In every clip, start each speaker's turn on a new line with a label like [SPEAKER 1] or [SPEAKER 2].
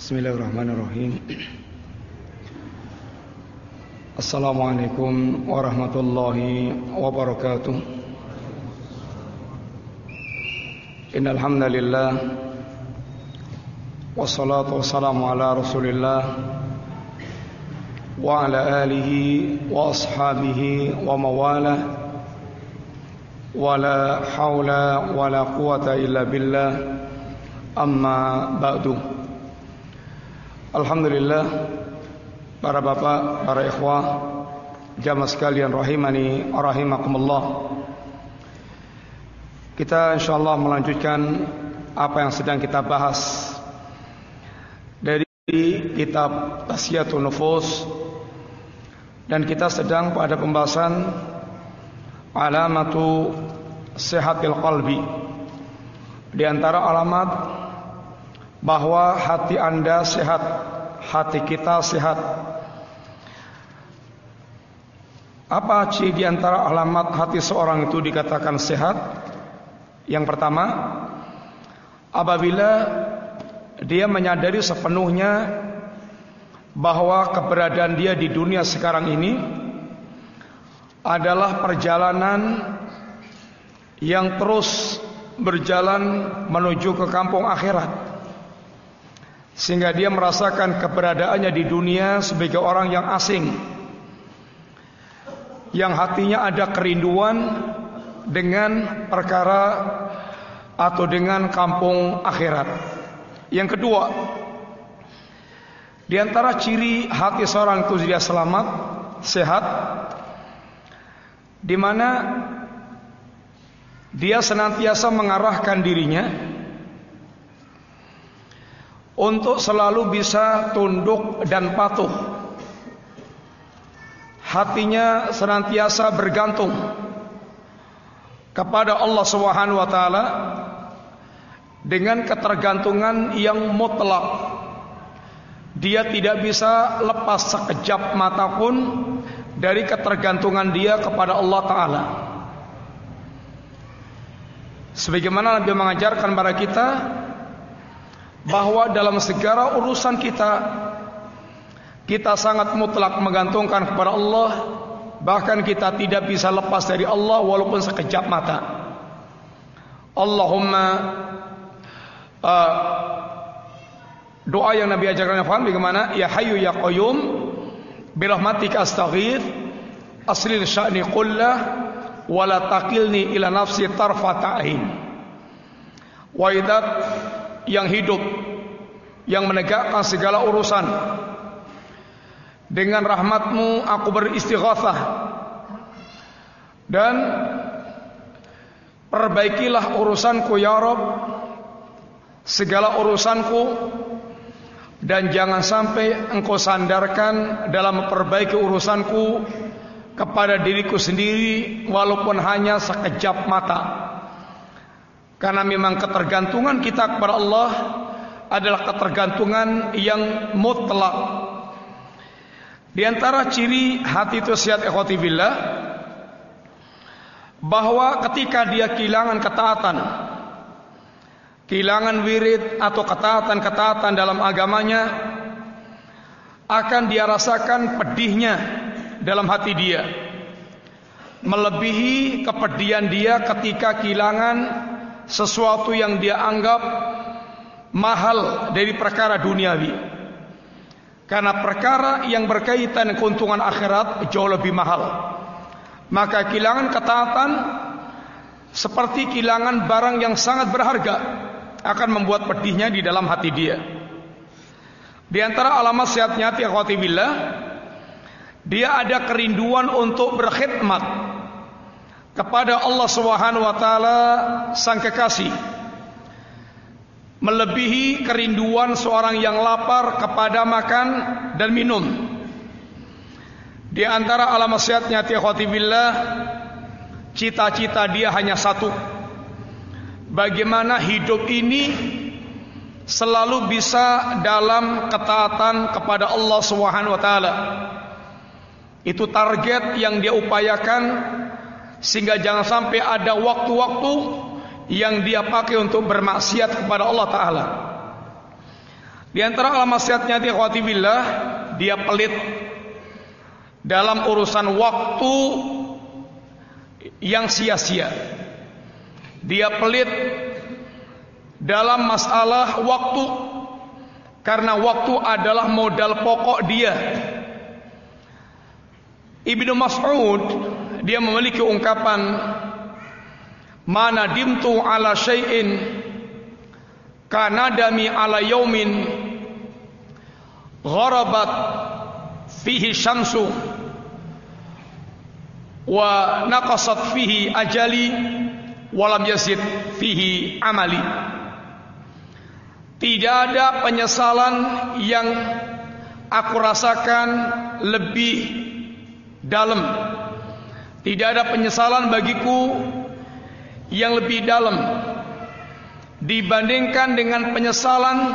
[SPEAKER 1] Bismillahirrahmanirrahim. Assalamualaikum warahmatullahi wabarakatuh. Innal hamdalillah wassalatu wassalamu ala Rasulillah wa ala alihi wa ashabihi wa mawalah. Wala haula wala quwata illa billah. Amma ba'du. Alhamdulillah, para bapak, para ikhwah, jamaah sekalian rahimani wa rahimakumullah. Kita insyaallah melanjutkan apa yang sedang kita bahas dari kitab Tasfiyatun Nufus, dan kita sedang pada pembahasan alamatu sihatil qalbi. Di antara alamat bahwa hati Anda sehat, hati kita sehat. Apa ciri di antara alamat hati seorang itu dikatakan sehat? Yang pertama, apabila dia menyadari sepenuhnya bahwa keberadaan dia di dunia sekarang ini adalah perjalanan yang terus berjalan menuju ke kampung akhirat, sehingga dia merasakan keberadaannya di dunia sebagai orang yang asing, yang hatinya ada kerinduan dengan perkara atau dengan kampung akhirat. Yang kedua, di antara ciri hati seorang itu dia selamat, sehat, di mana dia senantiasa mengarahkan dirinya untuk selalu bisa tunduk dan patuh. Hatinya senantiasa bergantung kepada Allah Subhanahu wa taala dengan ketergantungan yang mutlak. Dia tidak bisa lepas sekejap mata pun dari ketergantungan dia kepada Allah taala. Sebagaimana Nabi mengajarkan kepada kita bahwa dalam segala urusan kita sangat mutlak menggantungkan kepada Allah. Bahkan kita tidak bisa lepas dari Allah walaupun sekejap mata. Allahumma, doa yang Nabi ajarkan, paham bagaimana? Ya Hayyu ya Qayyum birahmatika astaghith aslil sya'ni qullah wala taqilni ila nafsi tarfata ain. Waidat yang hidup, yang menegakkan segala urusan, dengan rahmatmu aku beristighatsah, dan perbaikilah urusanku ya Rabb, segala urusanku, dan jangan sampai engkau sandarkan dalam memperbaiki urusanku kepada diriku sendiri walaupun hanya sekejap mata. Karena memang ketergantungan kita kepada Allah adalah ketergantungan yang mutlak. Di antara ciri hati itu sehat ikhwati billah, bahwa ketika dia kehilangan ketaatan, kehilangan wirid atau ketaatan-ketaatan dalam agamanya, akan dia rasakan pedihnya dalam hati dia, melebihi kepedihan dia ketika kehilangan sesuatu yang dia anggap mahal dari perkara duniawi. Karena perkara yang berkaitan dengan keuntungan akhirat jauh lebih mahal. Maka kehilangan ketaatan seperti kehilangan barang yang sangat berharga, akan membuat pedihnya di dalam hati dia. Di antara alamat sehatnya hati akhwati billah, dia ada kerinduan untuk berkhidmat kepada Allah Subhanahu wa taala sang kekasih, melebihi kerinduan seorang yang lapar kepada makan dan minum. Di antara alamat sehatnya hati akhwati billah, cita-cita dia hanya satu: bagaimana hidup ini selalu bisa dalam ketaatan kepada Allah Subhanahu wa taala. Itu target yang dia upayakan, sehingga jangan sampai ada waktu-waktu yang dia pakai untuk bermaksiat kepada Allah Ta'ala. Di antara alamat sehatnya ikhwati billah, dia pelit dalam urusan waktu yang sia-sia. Dia pelit dalam masalah waktu, karena waktu adalah modal pokok dia. Ibnu Mas'ud dia memiliki ungkapan, "Ma nadimtu ala syai'in kanadami ala yaumin gharabat fihi syamsu wa naqasat fihi ajali walam yazid fihi amali." Tidak ada penyesalan yang aku rasakan lebih dalam. Tidak ada penyesalan bagiku yang lebih dalam dibandingkan dengan penyesalan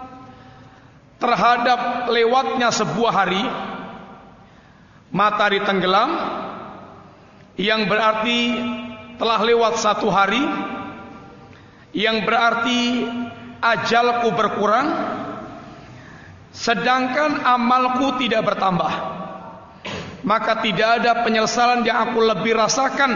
[SPEAKER 1] terhadap lewatnya sebuah hari, matahari tenggelam, yang berarti telah lewat satu hari, yang berarti ajalku berkurang, sedangkan amalku tidak bertambah. Maka tidak ada penyesalan yang aku lebih rasakan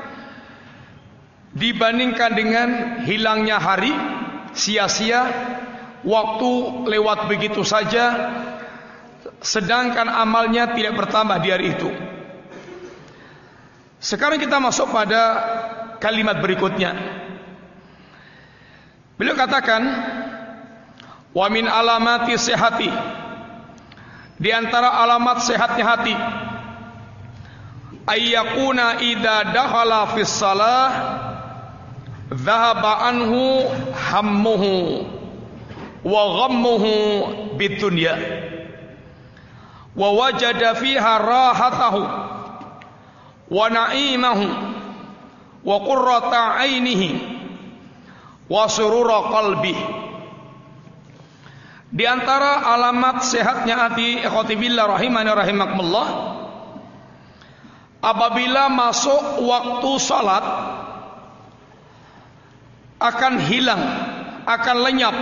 [SPEAKER 1] dibandingkan dengan hilangnya hari, sia-sia, waktu lewat begitu saja, sedangkan amalnya tidak bertambah di hari itu. Sekarang kita masuk pada kalimat berikutnya. Beliau katakan, "Wa min alamati sihati." Di antara alamat sehatnya hati, ayyakuna idza dakhala fis shalah dhahaba anhu hammuhu wa ghammuhu bidunya wa wajada fiha rahatahu wa na'imahu wa qurrata 'ainihi wa surura qalbi. Di antara alamat sehatnya hati ikhwati billah rahimani rahimakumullah, apabila masuk waktu salat akan hilang, akan lenyap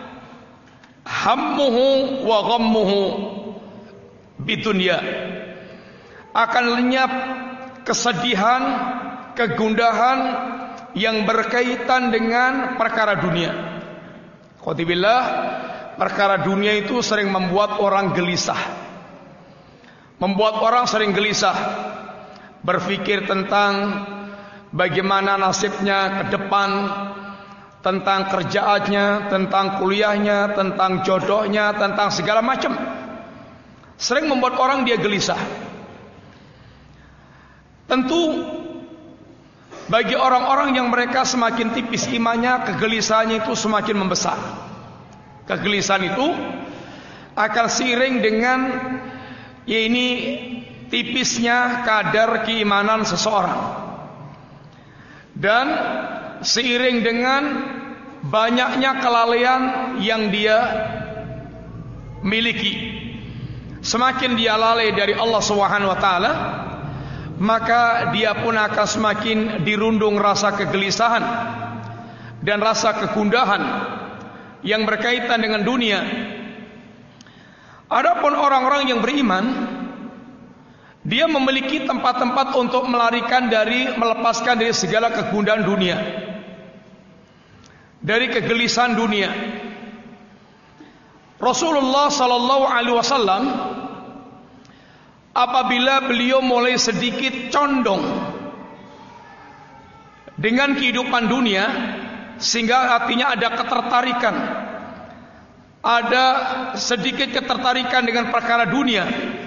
[SPEAKER 1] hammuhu wa ghammuhu bidunya, akan lenyap kesedihan, kegundahan yang berkaitan dengan perkara dunia. Khotibillah, perkara dunia itu sering membuat orang gelisah, membuat orang sering gelisah, berpikir tentang bagaimana nasibnya ke depan, tentang kerjaannya, tentang kuliahnya, tentang jodohnya, tentang segala macam. Sering membuat orang dia gelisah. Tentu bagi orang-orang yang mereka semakin tipis imannya, kegelisahannya itu semakin membesar. Kegelisahan itu akan seiring dengan tipisnya kadar keimanan seseorang, dan seiring dengan banyaknya kelalaian yang dia miliki. Semakin dia lalai dari Allah Subhanahu wa taala, maka dia pun akan semakin dirundung rasa kegelisahan dan rasa kegundahan yang berkaitan dengan dunia. Adapun orang-orang yang beriman, dia memiliki tempat-tempat untuk melepaskan dari segala kegundahan dunia, dari kegelisahan dunia. Rasulullah sallallahu alaihi wasallam apabila beliau mulai sedikit condong dengan kehidupan dunia, sehingga artinya ada ketertarikan, ada sedikit ketertarikan dengan perkara dunia,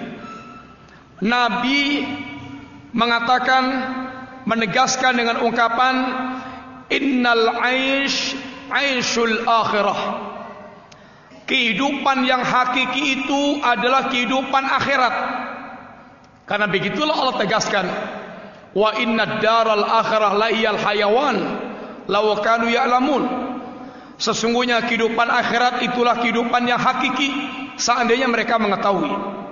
[SPEAKER 1] Nabi mengatakan, menegaskan dengan ungkapan, innal aish aishul akhirah. Kehidupan yang hakiki itu adalah kehidupan akhirat. Karena begitulah Allah tegaskan, wa innad daral akhirah lahiyal hayawan law kanu ya'lamun. Sesungguhnya kehidupan akhirat itulah kehidupan yang hakiki, seandainya mereka mengetahui.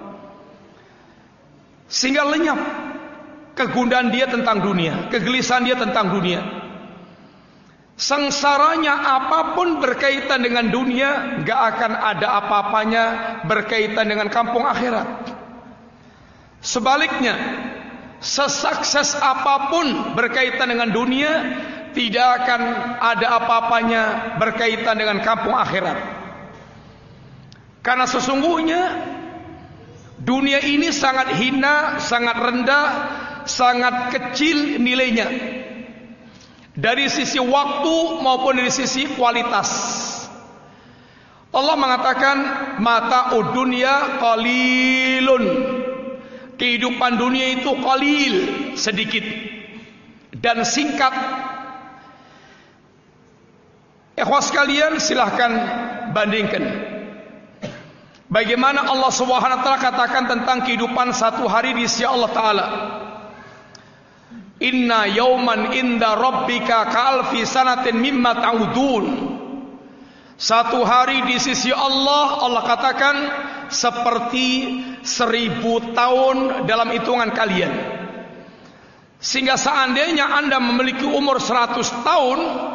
[SPEAKER 1] Sehingga lenyap kegundahan dia tentang dunia, kegelisahan dia tentang dunia. sengsaranya apapun berkaitan dengan dunia, gak akan ada apa-apanya berkaitan dengan kampung akhirat. Sebaliknya, sesukses apapun berkaitan dengan dunia, tidak akan ada apa-apanya berkaitan dengan kampung akhirat. Karena sesungguhnya dunia ini sangat hina, sangat rendah, sangat kecil nilainya, dari sisi waktu maupun dari sisi kualitas. Allah mengatakan mata'ud dunya qalilun. Kehidupan dunia itu qalil, sedikit dan singkat. Ikhwas sekalian, silahkan bandingkan bagaimana Allah Subhanahu wa taala katakan tentang kehidupan satu hari di sisi Allah taala. Inna yauman inda rabbika ka'alfi sanatin mimma ta'udun. Satu hari di sisi Allah, Allah katakan seperti 1000 tahun dalam hitungan kalian. Sehingga seandainya Anda memiliki umur 100 tahun,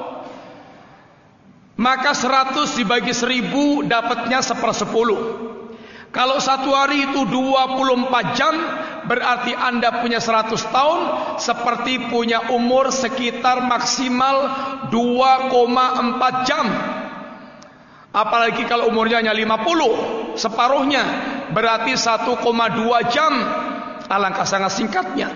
[SPEAKER 1] maka 100 dibagi 1000 dapatnya 1/10. Kalau satu hari itu 24 jam, berarti Anda punya 100 tahun, seperti punya umur sekitar maksimal 2,4 jam. Apalagi kalau umurnya hanya 50, separuhnya, berarti 1,2 jam. Alangkah sangat singkatnya.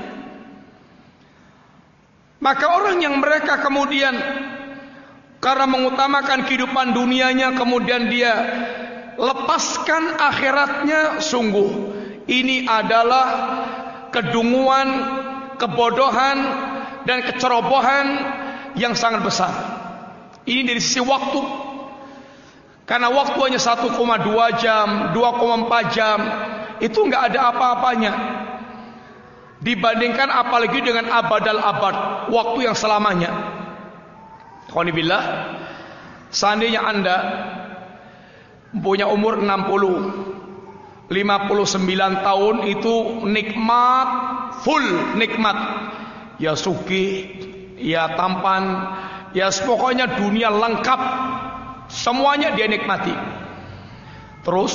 [SPEAKER 1] Maka orang yang mereka kemudian karena mengutamakan kehidupan dunianya, kemudian dia lepaskan akhiratnya, sungguh ini adalah kedunguan, kebodohan, dan kecerobohan yang sangat besar. Ini dari sisi waktu, karena waktu hanya 1,2 jam, 2,4 jam, itu nggak ada apa-apanya dibandingkan apalagi dengan abadal abad, waktu yang selamanya. Alhamdulillah, seandainya Anda punya umur 60, 59 tahun, itu nikmat, full nikmat. Ya sugih, ya tampan, ya pokoknya dunia lengkap, semuanya dia nikmati. Terus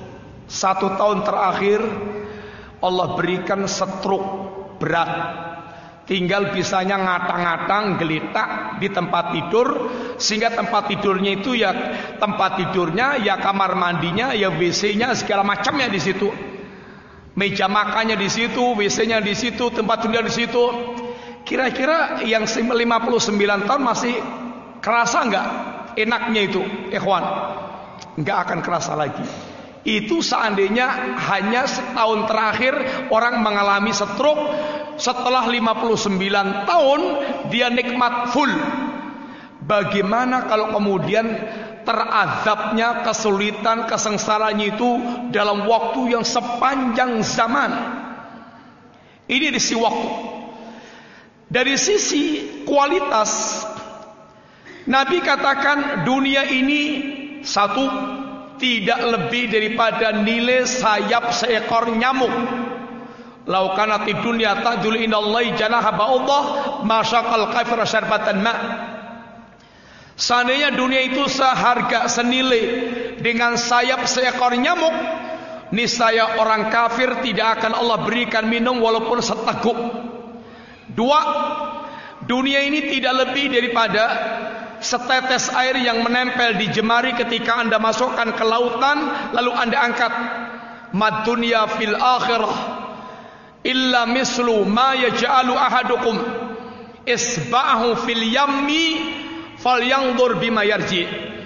[SPEAKER 1] 1 tahun terakhir Allah berikan stroke berat, tinggal bisanya ngatang-ngatang, geletak di tempat tidur, sehingga tempat tidurnya itu ya tempat tidurnya, ya kamar mandinya, ya WC-nya, segala macamnya di situ. Meja makannya di situ, WC-nya di situ, tempat tidurnya di situ. Kira-kira yang 59 tahun masih kerasa nggak enaknya itu, ikhwan? Nggak akan kerasa lagi. Itu seandainya hanya setahun terakhir orang mengalami stroke. Setelah 59 tahun dia nikmat full. Bagaimana kalau kemudian terazabnya, kesulitan, kesengsaranya itu dalam waktu yang sepanjang zaman? Ini dari sisi waktu. Dari sisi kualitas, Nabi katakan dunia ini satu, tidak lebih daripada nilai sayap seekor nyamuk. Lau kanati dunya ta'dul inallahi janaha ba'udah masyaqal kafir syarbatan ma'. Seandainya dunia itu seharga senilai dengan sayap seekor nyamuk, niscaya orang kafir tidak akan Allah berikan minum walaupun seteguk. 2, dunia ini tidak lebih daripada setetes air yang menempel di jemari ketika Anda masukkan ke lautan lalu Anda angkat. Mad dunya fil akhirah illa mislu ma yaj'alu ahadukum isba'ahu fil yammi falyanzur bima yarji.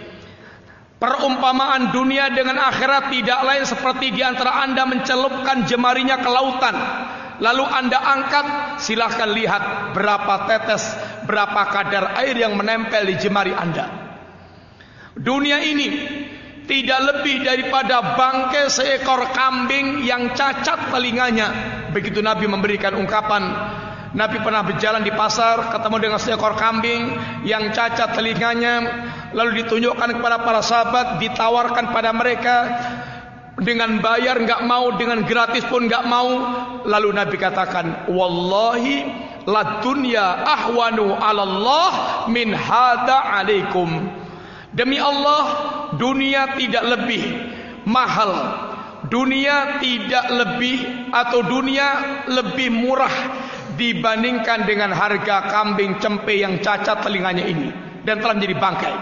[SPEAKER 1] Perumpamaan dunia dengan akhirat tidak lain seperti di antara Anda mencelupkan jemarinya ke lautan, lalu Anda angkat, silahkan lihat berapa tetes, berapa kadar air yang menempel di jemari Anda. Dunia ini tidak lebih daripada bangkai seekor kambing yang cacat telinganya. Begitu Nabi memberikan ungkapan. Nabi pernah berjalan di pasar, ketemu dengan seekor kambing yang cacat telinganya, lalu ditunjukkan kepada para sahabat, ditawarkan pada mereka dengan bayar nggak mau, dengan gratis pun nggak mau. Lalu Nabi katakan, wallahi la dunya ahwanu 'ala Allah min hada 'alaikum. Demi Allah, dunia tidak lebih mahal, dunia tidak lebih atau dunia lebih murah dibandingkan dengan harga kambing cempe yang cacat telinganya ini dan telah menjadi bangkai.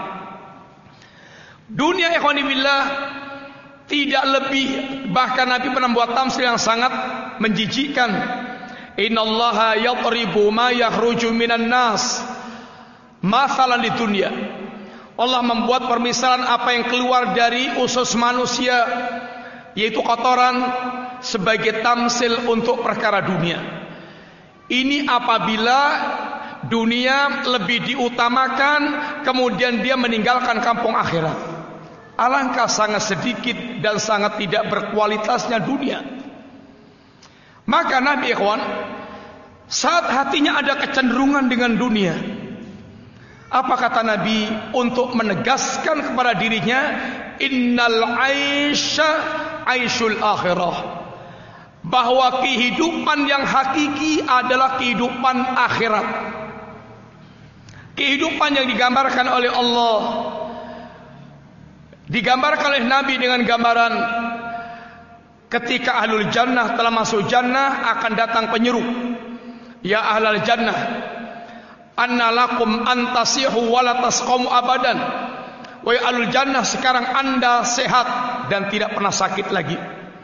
[SPEAKER 1] Dunia ikhwani billah tidak lebih, bahkan Nabi pernah membuat tamsil yang sangat menjijikkan. Innallaha yadribu ma yakhruju minan nas masalan di dunia. Allah membuat permisalan apa yang keluar dari usus manusia, yaitu kotoran, sebagai tamsil untuk perkara dunia. Ini apabila dunia lebih diutamakan, kemudian dia meninggalkan kampung akhirat. Alangkah sangat sedikit dan sangat tidak berkualitasnya dunia. Maka Nabi ikhwan, saat hatinya ada kecenderungan dengan dunia, apa kata Nabi untuk menegaskan kepada dirinya, innal aisha aishul akhirah, bahwa kehidupan yang hakiki adalah kehidupan akhirat. Kehidupan yang digambarkan oleh Allah, digambarkan oleh Nabi dengan gambaran ketika ahlul jannah telah masuk jannah, akan datang penyeru, ya ahlal jannah, anna lakum antasihu wala tasqamu abadan. Wahai ahlul jannah, sekarang anda sehat dan tidak pernah sakit lagi.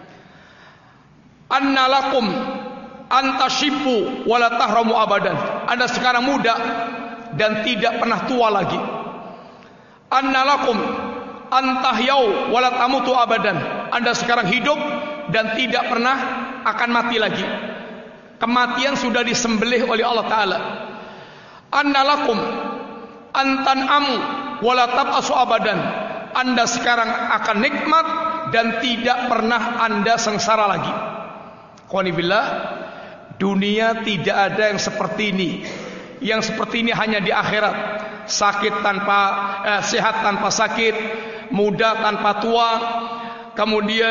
[SPEAKER 1] Anna lakum antashibu wala tahramu abadan. Anda sekarang muda dan tidak pernah tua lagi. Anna lakum antahyau wala tamutu abadan. Anda sekarang hidup dan tidak pernah akan mati lagi. Kematian sudah disembelih oleh Allah Ta'ala. Anna lakum antan'amu wala tab'asu abadan. Anda sekarang akan nikmat dan tidak pernah Anda sengsara lagi. Qanibillah, dunia tidak ada yang seperti ini. Yang seperti ini hanya di akhirat. Sakit tanpa sehat tanpa sakit, muda tanpa tua, kemudian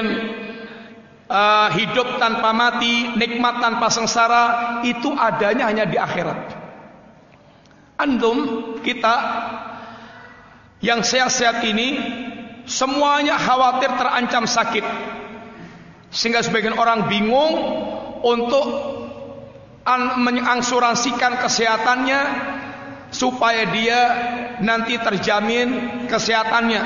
[SPEAKER 1] hidup tanpa mati, nikmat tanpa sengsara, itu adanya hanya di akhirat. Antum, kita yang sehat-sehat ini semuanya khawatir terancam sakit, sehingga sebagian orang bingung untuk mengasuransikan kesehatannya supaya dia nanti terjamin kesehatannya.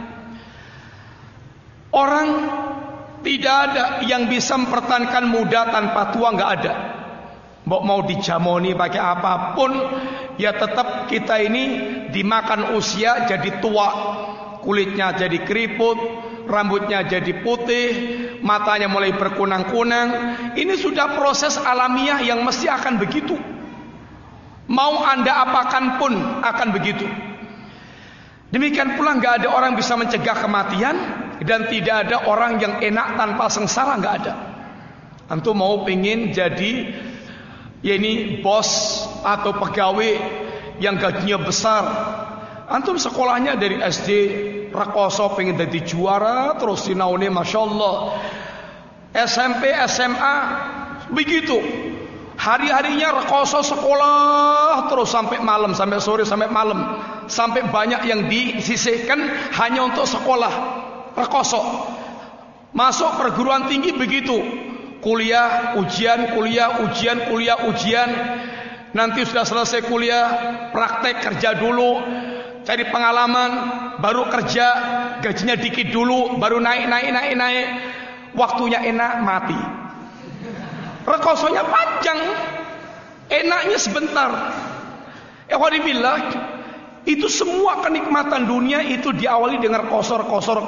[SPEAKER 1] Orang tidak ada yang bisa mempertahankan muda tanpa tua, nggak ada. Mau dijamoni pakai apapun, ya tetap kita ini dimakan usia jadi tua, kulitnya jadi keriput, rambutnya jadi putih, matanya mulai berkunang-kunang. Ini sudah proses alamiah yang mesti akan begitu. Mau Anda apakan pun akan begitu. Demikian pula nggak ada orang bisa mencegah kematian, dan tidak ada orang yang enak tanpa sengsara, nggak ada. Antum mau pengen jadi ya ini bos atau pegawai yang gajinya besar, antum sekolahnya dari SD rekoso pengen jadi juara terus sinaune masya Allah, SMP SMA begitu, hari-harinya rekoso sekolah terus sampai malam, sampai sore, sampai malam, sampai banyak yang disisihkan hanya untuk sekolah rekoso. Masuk perguruan tinggi begitu, kuliah ujian, kuliah ujian, kuliah ujian. Nanti sudah selesai kuliah, praktek kerja dulu, cari pengalaman, baru kerja, gajinya dikit dulu, baru naik. Waktunya enak, mati. Rekosonya panjang, enaknya sebentar. Alhamdulillah, itu semua kenikmatan dunia itu diawali dengan kosor.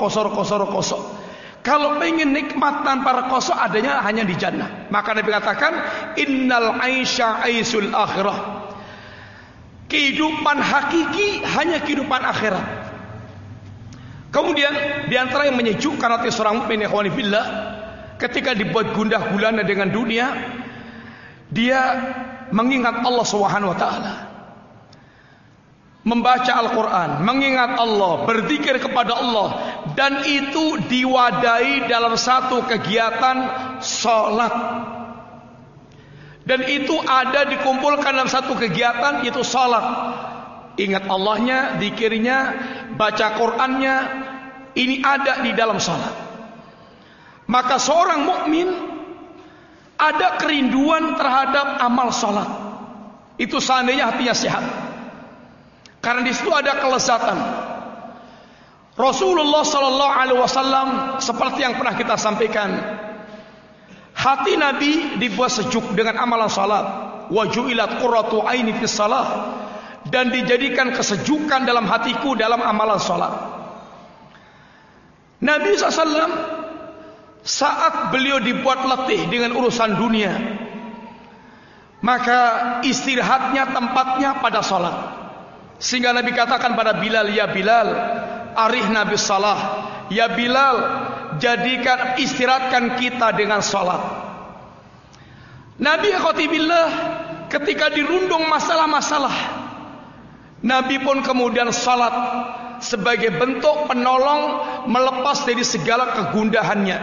[SPEAKER 1] Kalau pengen nikmat tanpa rekoso, adanya hanya di jannah. Maka Nabi katakan, innal aisha aisul akhirah. Kehidupan hakiki hanya kehidupan akhirat. Kemudian diantara yang menyejukkan hati seorang mukmin ikhwani fillah, ketika dibuat gundah gulana dengan dunia, dia mengingat Allah Subhanahu wa taala, membaca Al-Quran, mengingat Allah, berzikir kepada Allah, dan itu diwadahi dalam satu kegiatan sholat. Dan itu ada dikumpulkan dalam satu kegiatan, yaitu salat. Ingat Allahnya, zikirnya, baca Qur'annya, ini ada di dalam salat. Maka seorang mukmin ada kerinduan terhadap amal salat. Itu seandainya hatinya sehat. Karena di situ ada kelezatan. Rasulullah sallallahu alaihi wasallam seperti yang pernah kita sampaikan, hati Nabi dibuat sejuk dengan amalan salat. Wa ju'ilat qurratu aini fis salah, dan dijadikan kesejukan dalam hatiku dalam amalan salat. Nabi SAW saat beliau dibuat letih dengan urusan dunia, maka istirahatnya tempatnya pada salat. Sehingga Nabi katakan pada Bilal, ya Bilal, arihna bis salah. Ya Bilal, jadikan, istirahatkan kita dengan salat. Nabi khotibillah ketika dirundung masalah-masalah, Nabi pun kemudian salat sebagai bentuk penolong melepas dari segala kegundahannya.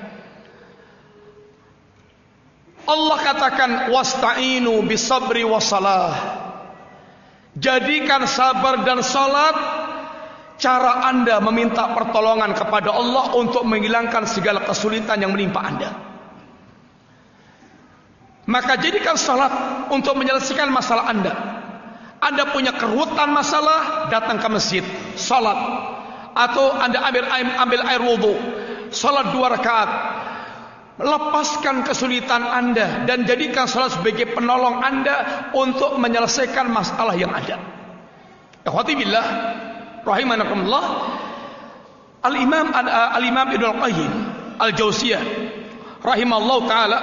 [SPEAKER 1] Allah katakan wasta'inu bisabri wassalah. Jadikan sabar dan salat cara Anda meminta pertolongan kepada Allah untuk menghilangkan segala kesulitan yang menimpa Anda. Maka jadikan salat untuk menyelesaikan masalah Anda. Anda punya keruwetan masalah, datang ke masjid, salat. Atau Anda ambil air wudu, salat 2 rakaat. Lepaskan kesulitan Anda dan jadikan salat sebagai penolong Anda untuk menyelesaikan masalah yang ada. Ikhwati billah rahimanakumullah. Al-Imam Ibnu Al-Qayyim Al-Jauziyah rahimallahu taala,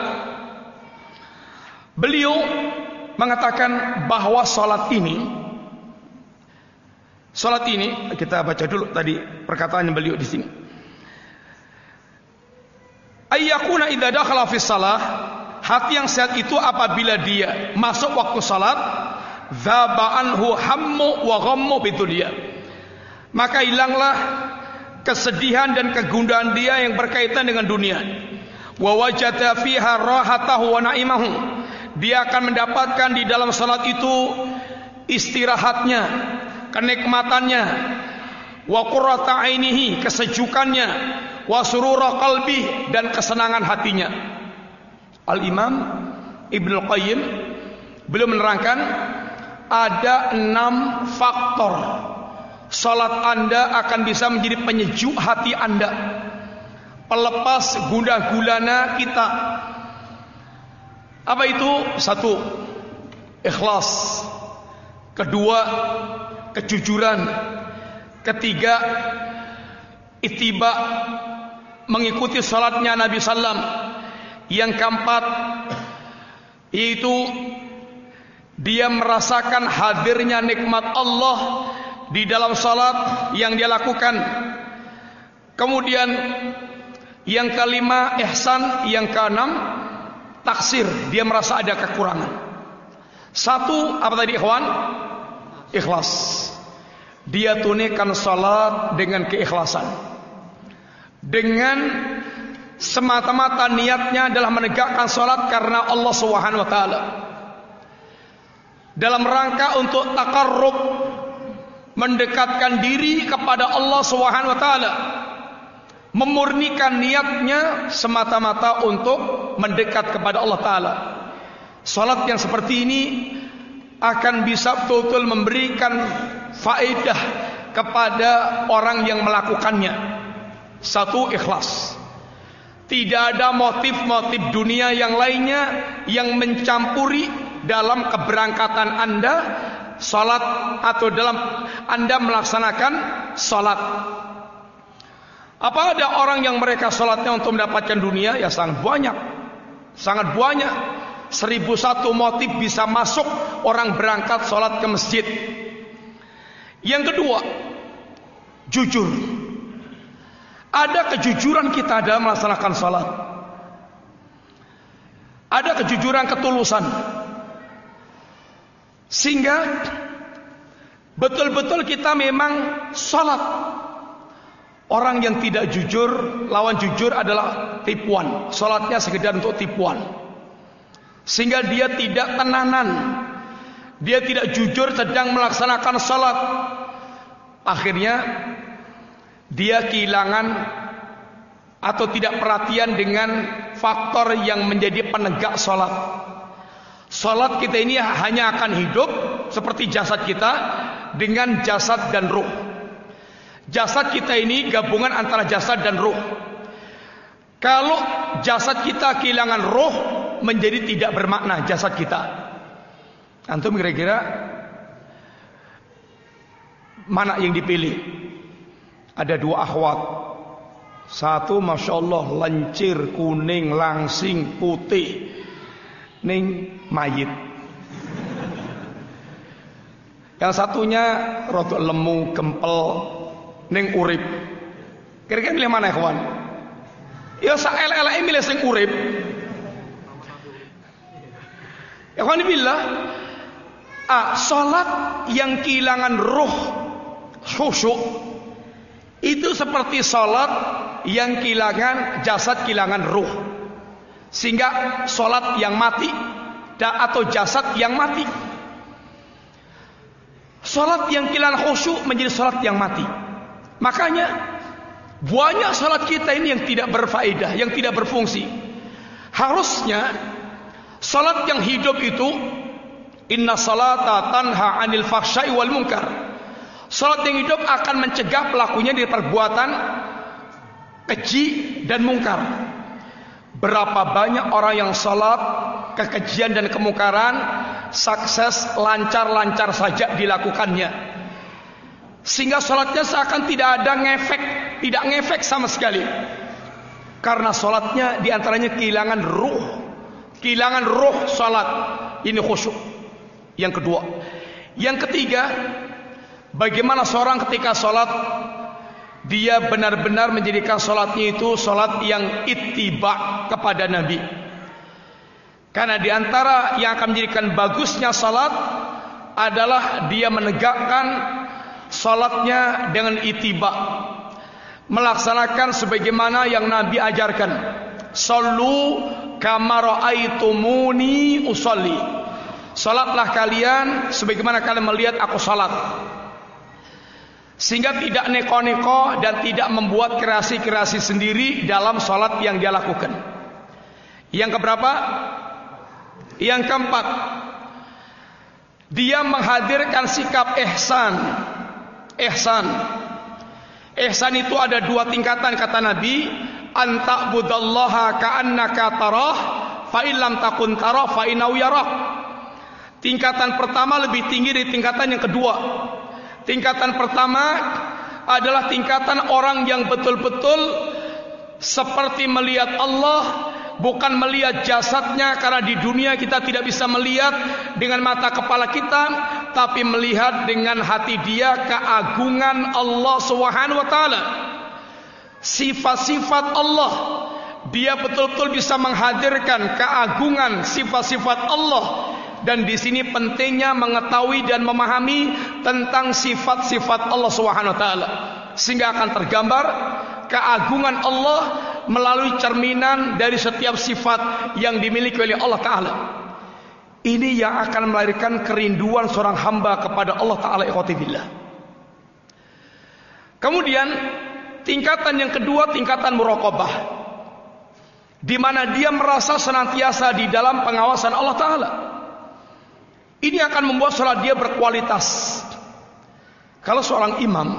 [SPEAKER 1] beliau mengatakan bahwa salat ini kita baca dulu tadi perkataannya beliau di sini. Ayyakuna idza dakhala fi shalah, hati yang sehat itu apabila dia masuk waktu salat, dzaba anhu hammu wa ghammu bidunya, maka hilanglah kesedihan dan kegundahan dia yang berkaitan dengan dunia. Wa wajada fiha rahatahu wa na'imahu, dia akan mendapatkan di dalam salat itu istirahatnya, kenikmatannya, wa qurrata ainihi, kesejukannya, wa surura qalbi, dan kesenangan hatinya. Al-Imam Ibnu Qayyim beliau menerangkan ada 6 faktor salat Anda akan bisa menjadi penyejuk hati Anda, pelepas gundah gulana kita. Apa itu? 1, ikhlas. 2, kejujuran. 3, ittiba, mengikuti salatnya Nabi sallam. Yang 4, yaitu dia merasakan hadirnya nikmat Allah di dalam salat yang dia lakukan. Kemudian yang 5, ihsan. Yang 6, taksir, dia merasa ada kekurangan. 1, apa tadi ikhwan? Ikhlas. Dia tunaikan salat dengan keikhlasan, dengan semata-mata niatnya adalah menegakkan salat karena Allah Subhanahu wa taala, dalam rangka untuk taqarrub, mendekatkan diri kepada Allah Subhanahu wa taala, memurnikan niatnya semata-mata untuk mendekat kepada Allah taala. Salat yang seperti ini akan bisa betul-betul memberikan faedah kepada orang yang melakukannya. 1, ikhlas. Tidak ada motif-motif dunia yang lainnya yang mencampuri dalam keberangkatan Anda salat atau dalam Anda melaksanakan salat. Apa ada orang yang mereka salatnya untuk mendapatkan dunia? Ya sangat banyak. Sangat banyak. 1001 motif bisa masuk orang berangkat salat ke masjid. Yang kedua, jujur. Ada kejujuran kita dalam melaksanakan salat. Ada kejujuran, ketulusan, sehingga betul-betul kita memang salat. Orang yang tidak jujur, lawan jujur adalah tipuan. Salatnya sekedar untuk tipuan. sehingga dia tidak tenanan, dia tidak jujur sedang melaksanakan salat. Akhirnya dia kehilangan atau tidak perhatian dengan faktor yang menjadi penegak salat. Salat kita ini hanya akan hidup seperti jasad kita dengan jasad dan ruh. Jasad kita ini gabungan antara jasad dan ruh. Kalau jasad kita kehilangan ruh, menjadi tidak bermakna jasad kita. Antum kira-kira mana yang dipilih? Ada dua akhwat. Satu Masya Allah lancir, kuning, langsing, putih, ning mayit. Yang satunya rodok lemu, gempel, ning urip. Kira-kira milih mana ikhwan? Ya saelek-eleke milih sing urip. Ikhwan billah, salat yang kehilangan ruh, khusyuk, itu seperti salat yang kehilangan jasad, kehilangan ruh. Sehingga salat yang mati atau jasad yang mati. Salat yang kehilangan khusyuk menjadi salat yang mati. Makanya banyak salat kita ini yang tidak berfaedah, yang tidak berfungsi. Harusnya salat yang hidup itu, inna salata tanha 'anil fahsya'i wal munkar. Salat yang hidup akan mencegah pelakunya dari perbuatan keji dan mungkar. Berapa banyak orang yang salat kekejian dan kemungkaran sukses, lancar-lancar saja dilakukannya, sehingga salatnya seakan tidak ada ngefek, tidak ngefek sama sekali. Karena salatnya diantaranya kehilangan ruh, kehilangan ruh salat. Ini khusyuk. Yang kedua. Yang ketiga, bagaimana seorang ketika salat dia benar-benar menjadikan salatnya itu salat yang ittiba kepada Nabi. Karena diantara yang akan menjadikan bagusnya salat adalah dia menegakkan salatnya dengan ittiba, melaksanakan sebagaimana yang Nabi ajarkan. Sallu kama ra'aitumuni usolli. Salatlah kalian sebagaimana kalian melihat aku salat. Sehingga tidak neko-neko dan tidak membuat kreasi-kreasi sendiri dalam salat yang dia lakukan. Yang keberapa? Yang keempat, dia menghadirkan sikap ihsan. Ihsan. Ihsan itu ada dua tingkatan kata Nabi. Anta'budallaha ka'annaka tarah, fa illam takun tarah fa innahu yarak. Tingkatan pertama lebih tinggi dari tingkatan yang kedua. Tingkatan pertama adalah tingkatan orang yang betul-betul seperti melihat Allah, bukan melihat jasadnya, karena di dunia kita tidak bisa melihat dengan mata kepala kita, tapi melihat dengan hati dia keagungan Allah Subhanahu wa taala. Sifat-sifat Allah, dia betul-betul bisa menghadirkan keagungan sifat-sifat Allah. Dan di sini pentingnya mengetahui dan memahami tentang sifat-sifat Allah Subhanahu wa taala, sehingga akan tergambar keagungan Allah melalui cerminan dari setiap sifat yang dimiliki oleh Allah taala. Ini yang akan melahirkan kerinduan seorang hamba kepada Allah taala ikhwati billah. Kemudian tingkatan yang kedua, tingkatan muraqabah, di mana dia merasa senantiasa di dalam pengawasan Allah taala. Ini akan membuat salat dia berkualitas. Kalau seorang imam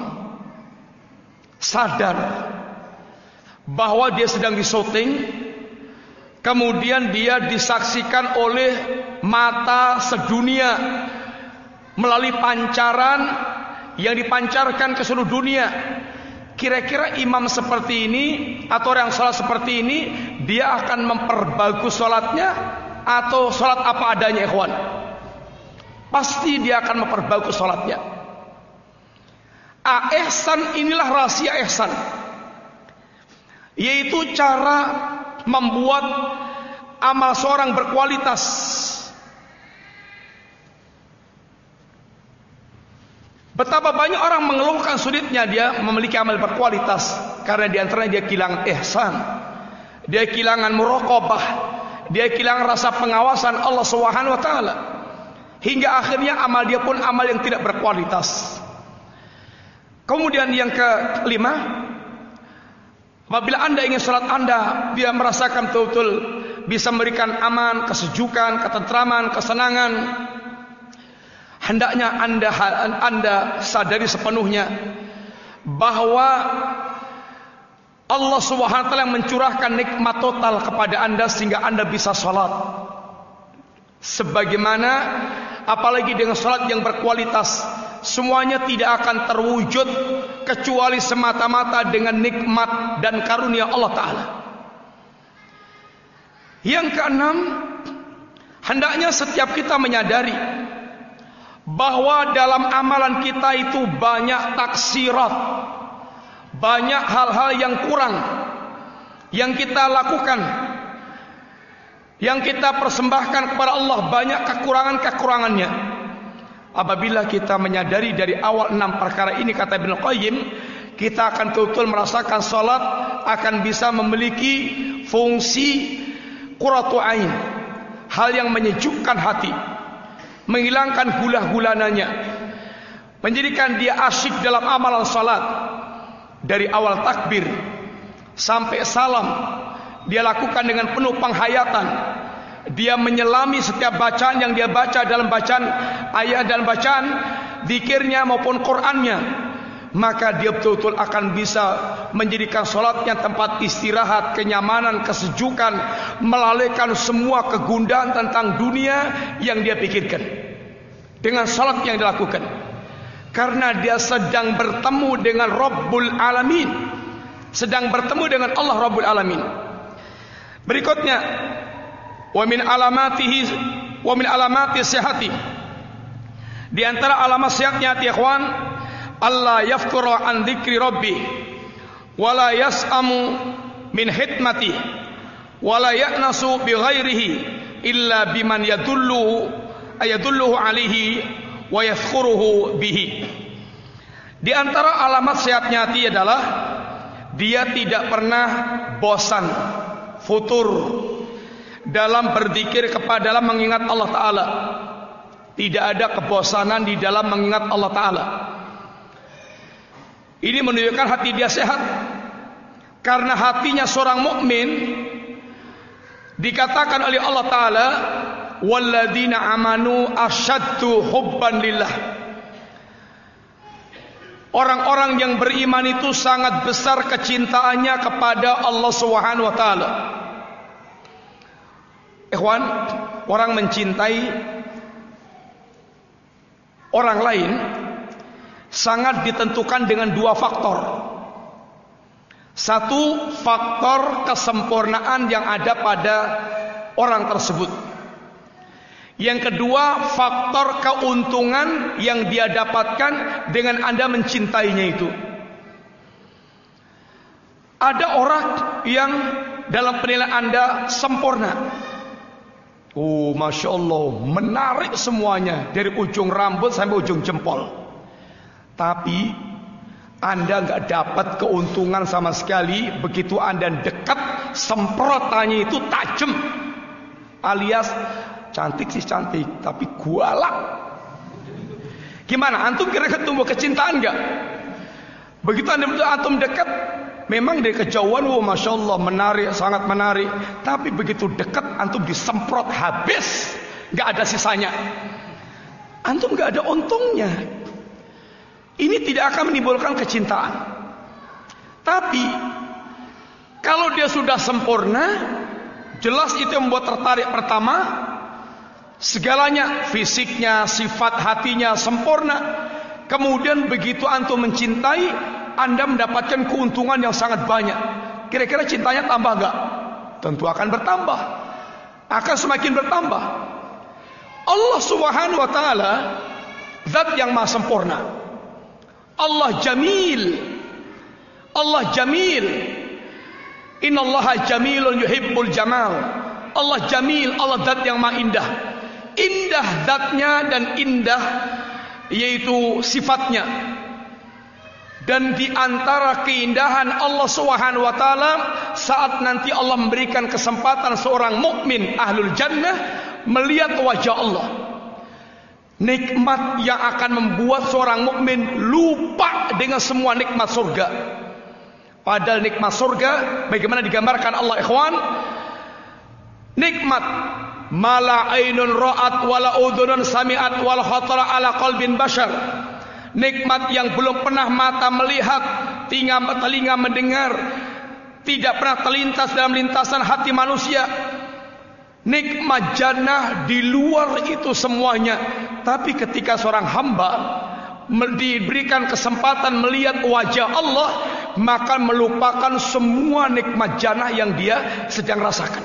[SPEAKER 1] sadar bahwa dia sedang disyuting, kemudian dia disaksikan oleh mata sedunia melalui pancaran yang dipancarkan ke seluruh dunia, kira-kira imam seperti ini atau orang salat seperti ini, dia akan memperbagus salatnya atau salat apa adanya ikhwan? Pasti dia akan memperbagus salatnya. Ihsan inilah rahasia ihsan, yaitu cara membuat amal seorang berkualitas. Betapa banyak orang mengeluhkan sulitnya dia memiliki amal berkualitas, karena di antaranya dia kehilangan ihsan, dia kehilangan muraqabah, dia kehilangan rasa pengawasan Allah Subhanahu wa taala. Hingga akhirnya amal dia pun amal yang tidak berkualitas. Kemudian yang kelima, apabila Anda ingin salat Anda dia merasakan betul-betul bisa memberikan aman, kesejukan, ketentraman, kesenangan, hendaknya Anda sadari sepenuhnya bahwa Allah Subhanahu wa taala yang mencurahkan nikmat total kepada Anda sehingga Anda bisa salat. Sebagaimana apalagi dengan salat yang berkualitas, semuanya tidak akan terwujud kecuali semata-mata dengan nikmat dan karunia Allah taala. Yang keenam, hendaknya setiap kita menyadari bahwa dalam amalan kita itu banyak taksirat, banyak hal-hal yang kurang yang kita lakukan, yang kita persembahkan kepada Allah, banyak kekurangan-kekurangannya. Apabila kita menyadari dari awal 6 perkara ini, kata Ibnu Qayyim, kita akan betul-betul merasakan salat akan bisa memiliki fungsi qurratu ain, hal yang menyejukkan hati, menghilangkan gulah-gulananya, menjadikan dia asyik dalam amalan salat. Dari awal takbir sampai salam dia lakukan dengan penuh penghayatan. Dia menyelami setiap bacaan yang dia baca dalam bacaan ayat dan bacaan zikirnya maupun Qur'annya. Maka dia betul-betul akan bisa menjadikan salatnya tempat istirahat, kenyamanan, kesejukan, melalaikan semua kegundahan tentang dunia yang dia pikirkan dengan salat yang dilakukan. Karena dia sedang bertemu dengan Rabbul Alamin, sedang bertemu dengan Allah Rabbul Alamin. Berikutnya, wa min alamati sihhati, di antara alamat sehatnya hati ikhwan, Allah yafkuru an dzikri rabbi wa la yas'amu min hikmati wa la ya'nasu bi ghairihi illa biman yadulluhu alaihi wa yadhkuruhu bihi. Di antara alamat sehatnya hati adalah dia tidak pernah bosan, futur dalam berzikir dalam mengingat Allah taala. Tidak ada kebosanan di dalam mengingat Allah taala. Ini menunjukkan hati dia sehat. Karena hatinya seorang mukmin dikatakan oleh Allah taala, walladzina amanu asyaddu hubban lillah. Orang-orang yang beriman itu sangat besar kecintaannya kepada Allah Subhanahu wa taala. Ikhwan, orang mencintai orang lain sangat ditentukan dengan 2 faktor. Satu, faktor kesempurnaan yang ada pada orang tersebut. Yang kedua, faktor keuntungan yang dia dapatkan dengan Anda mencintainya itu. Ada orang yang dalam penilaian Anda sempurna. Oh, Masya Allah, menarik semuanya dari ujung rambut sampai ujung jempol. Tapi Anda nggak dapat keuntungan sama sekali. Begitu Anda dekat, semprotannya itu tajam, alias cantik sih cantik, tapi gualak. Gimana? Antum kira-kira tumbuh kecintaan nggak? Begitu antum dekat, memang dari kejauhan, wow, Masya Allah, menarik, sangat menarik. Tapi begitu dekat, antum disemprot habis, nggak ada sisanya. Antum nggak ada untungnya. Ini tidak akan menimbulkan kecintaan. Tapi kalau dia sudah sempurna, jelas itu yang membuat tertarik pertama. Segalanya, fisiknya, sifat hatinya sempurna. Kemudian begitu antum mencintai, Anda mendapatkan keuntungan yang sangat banyak. Kira-kira cintanya tambah gak? Tentu akan bertambah, akan semakin bertambah. Allah Subhanahu wa ta'ala zat yang maha sempurna. Allah jamil. Allah jamil. Innallaha jamilun yuhibbul jamal. Allah jamil, Allah zat yang maha indah. Indah zatnya dan indah yaitu sifatnya. Dan di antara keindahan Allah Subhanahu wa taala saat nanti Allah memberikan kesempatan seorang mukmin ahlul jannah melihat wajah Allah. Nikmat yang akan membuat seorang mukmin lupa dengan semua nikmat surga. Padahal nikmat surga bagaimana digambarkan Allah ikhwan? Nikmat mala ainun ra'at wala udhunun sami'at wala khatara ala qalbin bashar. Nikmat yang belum pernah mata melihat, telinga mendengar, tidak pernah terlintas dalam lintasan hati manusia. Nikmat jannah di luar itu semuanya. Tapi ketika seorang hamba diberikan kesempatan melihat wajah Allah, maka melupakan semua nikmat jannah yang dia sedang rasakan.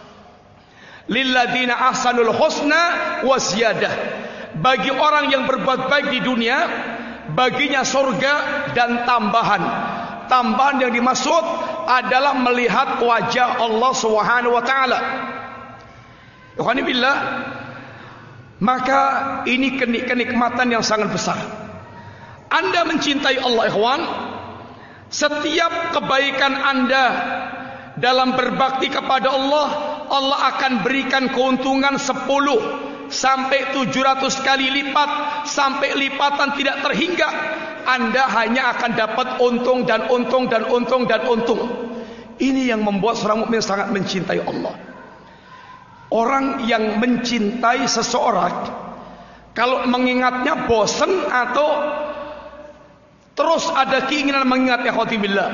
[SPEAKER 1] Lilladzina ahsanul husna wa ziyadah. Bagi orang yang berbuat baik di dunia, baginya surga dan tambahan. Tambahan yang dimaksud adalah melihat wajah Allah Subhanahu wa taala. Ikhwani billah, maka ini kenikmatan yang sangat besar. Anda mencintai Allah ikhwan, setiap kebaikan Anda dalam berbakti kepada Allah, Allah akan berikan keuntungan 10 sampai 700 kali lipat, sampai lipatan tidak terhingga. Anda hanya akan dapat untung dan untung dan untung dan untung. Ini yang membuat seorang mukmin sangat mencintai Allah. Orang yang mencintai seseorang, kalau mengingatnya bosan atau terus ada keinginan mengingat, ya khotibillah,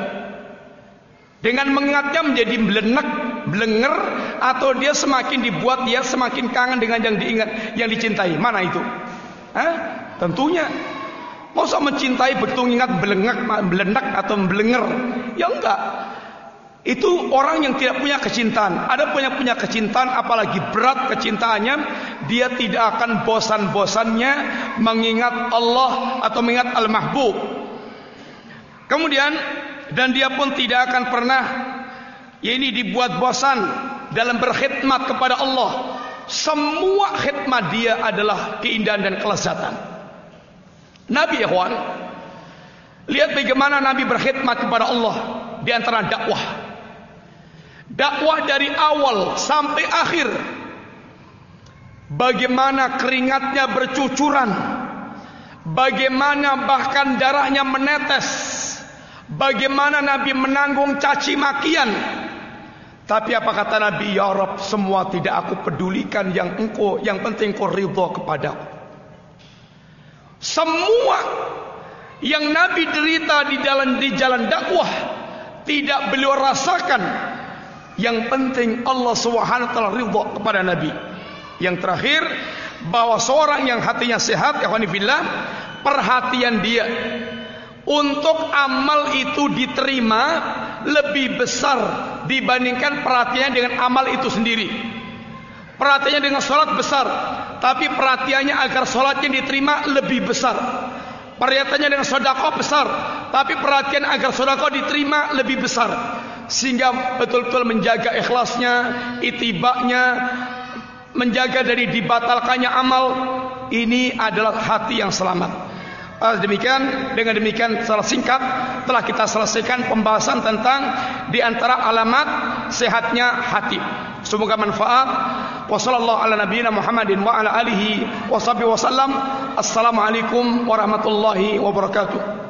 [SPEAKER 1] dengan mengingatnya menjadi belenger, atau dia semakin dibuat dia semakin kangen dengan yang diingat, yang dicintai. Mana itu? Tentunya masa mencintai betul ingat belenak atau belenger? Ya enggak. Itu orang yang tidak punya kecintaan. Ada punya kecintaan, apalagi berat kecintaannya, dia tidak akan bosan-bosannya mengingat Allah atau mengingat Al-Mahbub. Kemudian, dan dia pun tidak akan pernah ini dibuat bosan dalam berkhidmat kepada Allah. Semua khidmat dia adalah keindahan dan kelezatan. Nabi ikhwan, lihat bagaimana Nabi berkhidmat kepada Allah di antara dakwah. Dakwah dari awal sampai akhir. Bagaimana keringatnya bercucuran, bagaimana bahkan darahnya menetes, bagaimana Nabi menanggung caci makian. Tapi apa kata Nabi? Ya Rabb, semua tidak aku pedulikan, yang penting Engkau ridha kepadaku. Semua yang Nabi derita di jalan dakwah tidak beliau rasakan. Yang penting Allah Subhanahu wa taala ridha kepada Nabi. Yang terakhir, bahwa seorang yang hatinya sehat, ya fillah, perhatian dia untuk amal itu diterima lebih besar dibandingkan perhatiannya dengan amal itu sendiri. Perhatiannya dengan sholat besar, tapi perhatiannya agar sholatnya diterima lebih besar. Perhatiannya dengan sedekah besar, tapi perhatian agar sedekah diterima lebih besar. Sehingga betul-betul menjaga ikhlasnya, itibaknya, menjaga dari dibatalkannya amal. Ini adalah hati yang selamat. Dengan demikian secara singkat telah kita selesaikan pembahasan tentang di antara alamat sehatnya hati. Semoga manfaat. Wassallallahu ala nabiyyina Muhammadin wa ala alihi washabihi wasallam. Assalamualaikum warahmatullahi wabarakatuh.